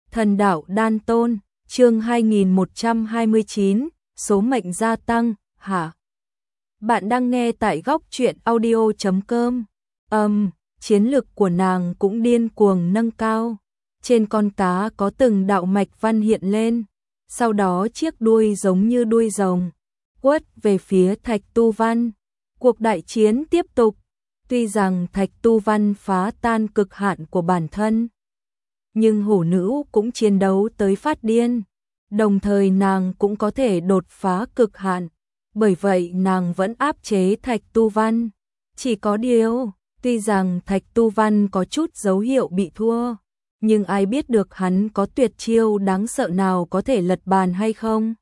Thần đạo đan tôn, chương 2129, số mệnh gia tăng, hả? Bạn đang nghe tại góc truyện audio.com. Chiến lực của nàng cũng điên cuồng nâng cao. Trên con cá có từng đạo mạch văn hiện lên, sau đó chiếc đuôi giống như đuôi rồng, quất về phía Thạch Tu Văn. Cuộc đại chiến tiếp tục, tuy rằng Thạch Tu Văn phá tan cực hạn của bản thân, nhưng hổ nữ cũng chiến đấu tới phát điên, đồng thời nàng cũng có thể đột phá cực hạn, bởi vậy nàng vẫn áp chế Thạch Tu Văn. Chỉ có điều, tuy rằng Thạch Tu Văn có chút dấu hiệu bị thua, nhưng ai biết được hắn có tuyệt chiêu đáng sợ nào có thể lật bàn hay không.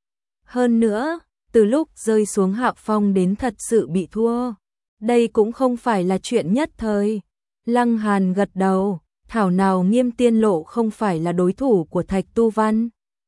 Hơn nữa, từ lúc rơi xuống hạ phong đến thật sự bị thua, đây cũng không phải là chuyện nhất thời. Lăng Hàn gật đầu, thảo nào Nghiêm Tiên Lộ không phải là đối thủ của Thạch Tu Văn.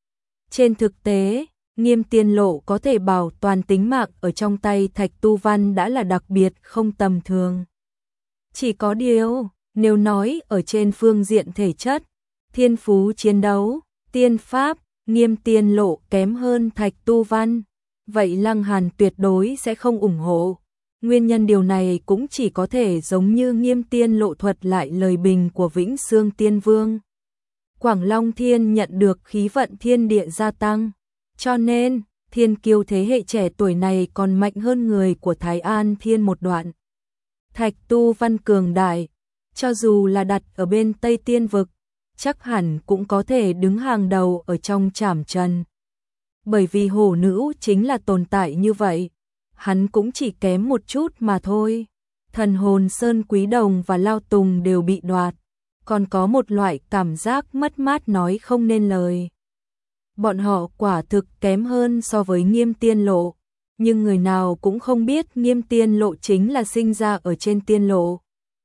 Trên thực tế, Nghiêm Tiên Lộ có thể bảo toàn tính mạng ở trong tay Thạch Tu Văn đã là đặc biệt không tầm thường. Chỉ có điều, nếu nói ở trên phương diện thể chất, thiên phú chiến đấu, tiên pháp, Nghiêm Tiên Lộ kém hơn Thạch Tu Văn, vậy Lăng Hàn tuyệt đối sẽ không ủng hộ. Nguyên nhân điều này cũng chỉ có thể giống như Nghiêm Tiên Lộ thuật lại lời bình của Vĩnh Xương Tiên Vương. Quảng Long Thiên nhận được khí vận thiên địa gia tăng, cho nên thiên kiêu thế hệ trẻ tuổi này còn mạnh hơn người của Thái An Thiên một đoạn. Thạch Tu Văn cường đại, cho dù là đặt ở bên Tây Tiên Vực, chắc hẳn cũng có thể đứng hàng đầu ở trong trảm trần. Bởi vì hổ nữ chính là tồn tại như vậy, hắn cũng chỉ kém một chút mà thôi. Thần hồn Sơn Quý Đồng và Lao Tùng đều bị đoạt, còn có một loại cảm giác mất mát nói không nên lời. Bọn họ quả thực kém hơn so với Nghiêm Tiên Lộ, nhưng người nào cũng không biết Nghiêm Tiên Lộ chính là sinh ra ở trên tiên lộ.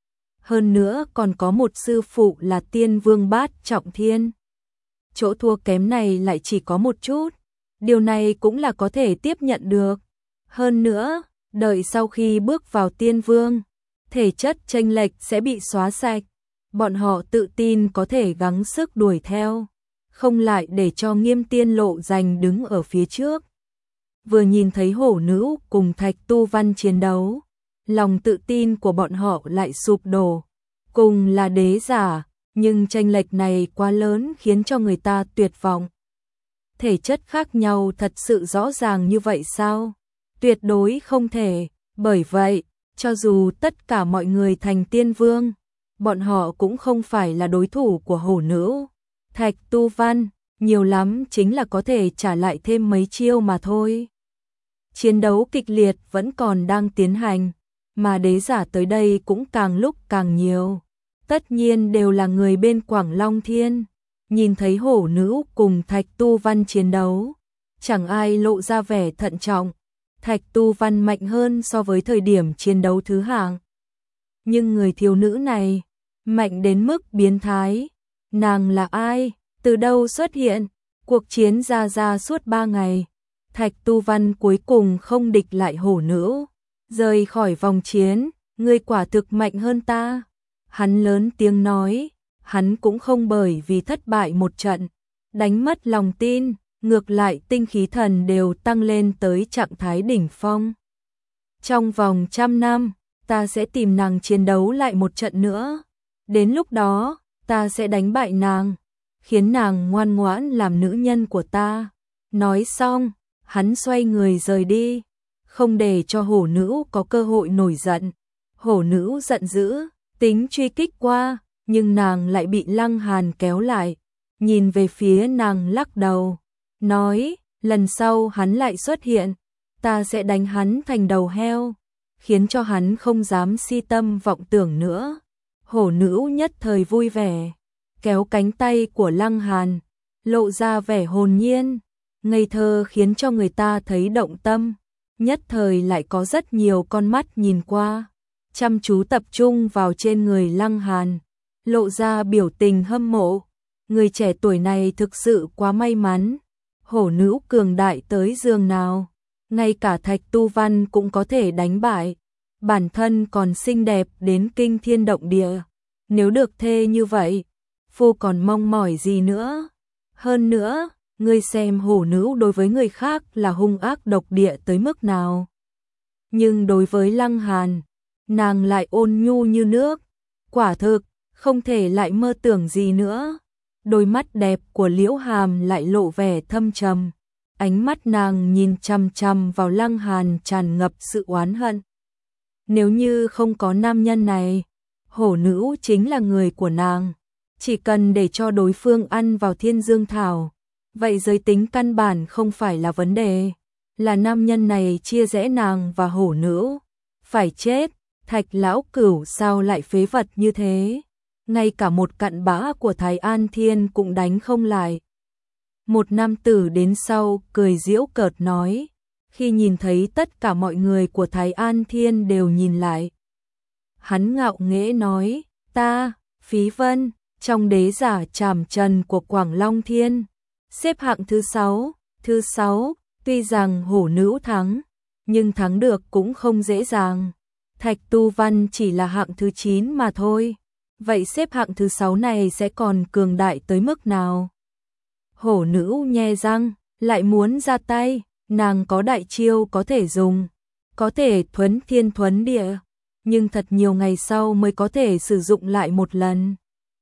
Hơn nữa còn có một sư phụ là Tiên Vương Bát Trọng Thiên. Chỗ thua kém này lại chỉ có một chút, điều này cũng là có thể tiếp nhận được. Hơn nữa, đợi sau khi bước vào Tiên Vương, thể chất chênh lệch sẽ bị xóa sạch, bọn họ tự tin có thể gắng sức đuổi theo, không lại để cho Nghiêm Tiên Lộ giành đứng ở phía trước. Vừa nhìn thấy hổ nữ cùng Thạch Tu Văn chiến đấu, lòng tự tin của bọn họ lại sụp đổ. Cùng là đế giả, nhưng chênh lệch này quá lớn khiến cho người ta tuyệt vọng. Thể chất khác nhau thật sự rõ ràng như vậy sao? Tuyệt đối không thể, bởi vậy, cho dù tất cả mọi người thành tiên vương, bọn họ cũng không phải là đối thủ của hổ nữ. Thạch Tu Văn, nhiều lắm chính là có thể trả lại thêm mấy chiêu mà thôi. Chiến đấu kịch liệt vẫn còn đang tiến hành, mà đế giả tới đây cũng càng lúc càng nhiều. Tất nhiên đều là người bên Quảng Long Thiên. Nhìn thấy hổ nữ cùng Thạch Tu Văn chiến đấu, chẳng ai lộ ra vẻ thận trọng. Thạch Tu Văn mạnh hơn so với thời điểm chiến đấu thứ hạng. Nhưng người thiếu nữ này, mạnh đến mức biến thái. Nàng là ai? Từ đâu xuất hiện? Cuộc chiến ra suốt 3 ngày. Thạch Tu Văn cuối cùng không địch lại hổ nữ. Rời khỏi vòng chiến, ngươi quả thực mạnh hơn ta. Hắn lớn tiếng nói, hắn cũng không bởi vì thất bại một trận, đánh mất lòng tin, ngược lại tinh khí thần đều tăng lên tới trạng thái đỉnh phong. Trong vòng 100 năm, ta sẽ tìm nàng chiến đấu lại một trận nữa. Đến lúc đó, ta sẽ đánh bại nàng, khiến nàng ngoan ngoãn làm nữ nhân của ta. Nói xong, hắn xoay người rời đi, không để cho hổ nữ có cơ hội nổi giận. Hổ nữ giận dữ, tính truy kích qua, nhưng nàng lại bị Lăng Hàn kéo lại, nhìn về phía nàng lắc đầu, nói, lần sau hắn lại xuất hiện, ta sẽ đánh hắn thành đầu heo, khiến cho hắn không dám si tâm vọng tưởng nữa. Hổ nữ nhất thời vui vẻ, kéo cánh tay của Lăng Hàn, lộ ra vẻ hồn nhiên, ngây thơ khiến cho người ta thấy động tâm, nhất thời lại có rất nhiều con mắt nhìn qua, chăm chú tập trung vào trên người Lăng Hàn, lộ ra biểu tình hâm mộ. Người trẻ tuổi này thực sự quá may mắn. Hổ nữ cường đại tới giường nào, ngay cả Thạch Tu Văn cũng có thể đánh bại, bản thân còn xinh đẹp đến kinh thiên động địa. Nếu được thê như vậy, phu còn mong mỏi gì nữa? Hơn nữa, ngươi xem hổ nữ đối với người khác là hung ác độc địa tới mức nào. Nhưng đối với Lăng Hàn, nàng lại ôn nhu như nước. Quả thực, không thể lại mơ tưởng gì nữa. Đôi mắt đẹp của Liễu Hàm lại lộ vẻ thâm trầm. Ánh mắt nàng nhìn chằm chằm vào Lăng Hàn tràn ngập sự oán hận. Nếu như không có nam nhân này, hổ nữ chính là người của nàng. Chỉ cần để cho đối phương ăn vào Thiên Dương Thảo, vậy giới tính căn bản không phải là vấn đề. Là nam nhân này chia rẽ nàng và hổ nữ. Phải chết, Thạch lão cửu sao lại phế vật như thế? Ngay cả một cặn bã của Thái An Thiên cũng đánh không lại. Một nam tử đến sau cười giễu cợt nói, khi nhìn thấy tất cả mọi người của Thái An Thiên đều nhìn lại. Hắn ngạo nghễ nói, ta, Phí Vân, trong đế giả trảm trần của Quảng Long Thiên, xếp hạng thứ 6, tuy rằng hổ nữ thắng, nhưng thắng được cũng không dễ dàng. Thạch Tu Văn chỉ là hạng thứ 9 mà thôi. Vậy xếp hạng thứ 6 này sẽ còn cường đại tới mức nào? Hổ nữ nhe răng, lại muốn ra tay, nàng có đại chiêu có thể dùng, có thể thuấn thiên thuấn địa, nhưng thật nhiều ngày sau mới có thể sử dụng lại một lần.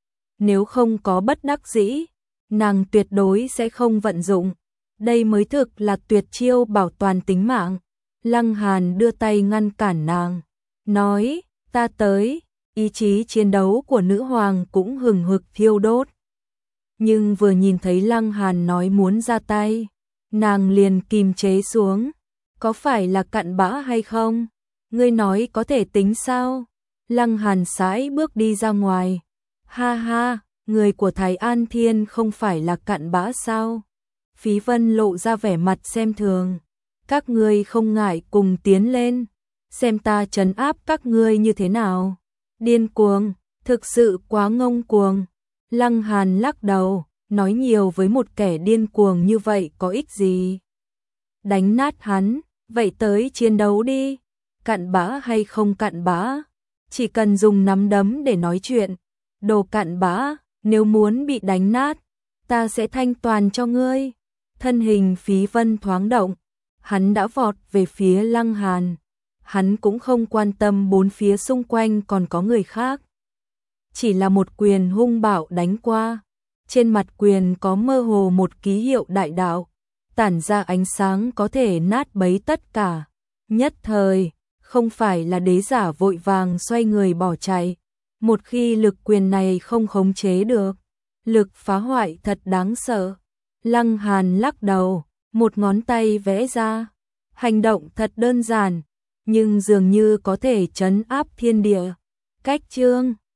Nếu không có bất đắc dĩ, nàng tuyệt đối sẽ không vận dụng. Đây mới thực là tuyệt chiêu bảo toàn tính mạng. Lăng Hàn đưa tay ngăn cản nàng, nói, ta tới. Ý chí chiến đấu của nữ hoàng cũng hừng hực thiêu đốt. Nhưng vừa nhìn thấy Lăng Hàn nói muốn ra tay, nàng liền kìm chế xuống. Có phải là cặn bã hay không? Ngươi nói có thể tính sao? Lăng Hàn sải bước đi ra ngoài. Ha ha, người của Thái An Thiên không phải là cặn bã sao? Phí Vân lộ ra vẻ mặt xem thường. Các ngươi không ngại cùng tiến lên, xem ta trấn áp các ngươi như thế nào. Điên cuồng, thực sự quá ngông cuồng. Lăng Hàn lắc đầu, nói nhiều với một kẻ điên cuồng như vậy có ích gì. Đánh nát hắn, vậy tới chiến đấu đi. Cặn bã hay không cặn bã, chỉ cần dùng nắm đấm để nói chuyện. Đồ cặn bã, nếu muốn bị đánh nát, ta sẽ thanh toàn cho ngươi. Thân hình Phí Vân thoáng động, hắn đã vọt về phía Lăng Hàn. Hắn cũng không quan tâm bốn phía xung quanh còn có người khác. Chỉ là một quyền hung bạo đánh qua. Trên mặt quyền có mơ hồ một ký hiệu đại đạo, tản ra ánh sáng có thể nát bấy tất cả. Nhất thời, không phải là đế giả vội vàng xoay người bỏ chạy. Một khi lực quyền này không khống chế được, lực phá hoại thật đáng sợ. Lăng Hàn lắc đầu, một ngón tay vẽ ra. Hành động thật đơn giản, nhưng dường như có thể trấn áp thiên địa. Cách chương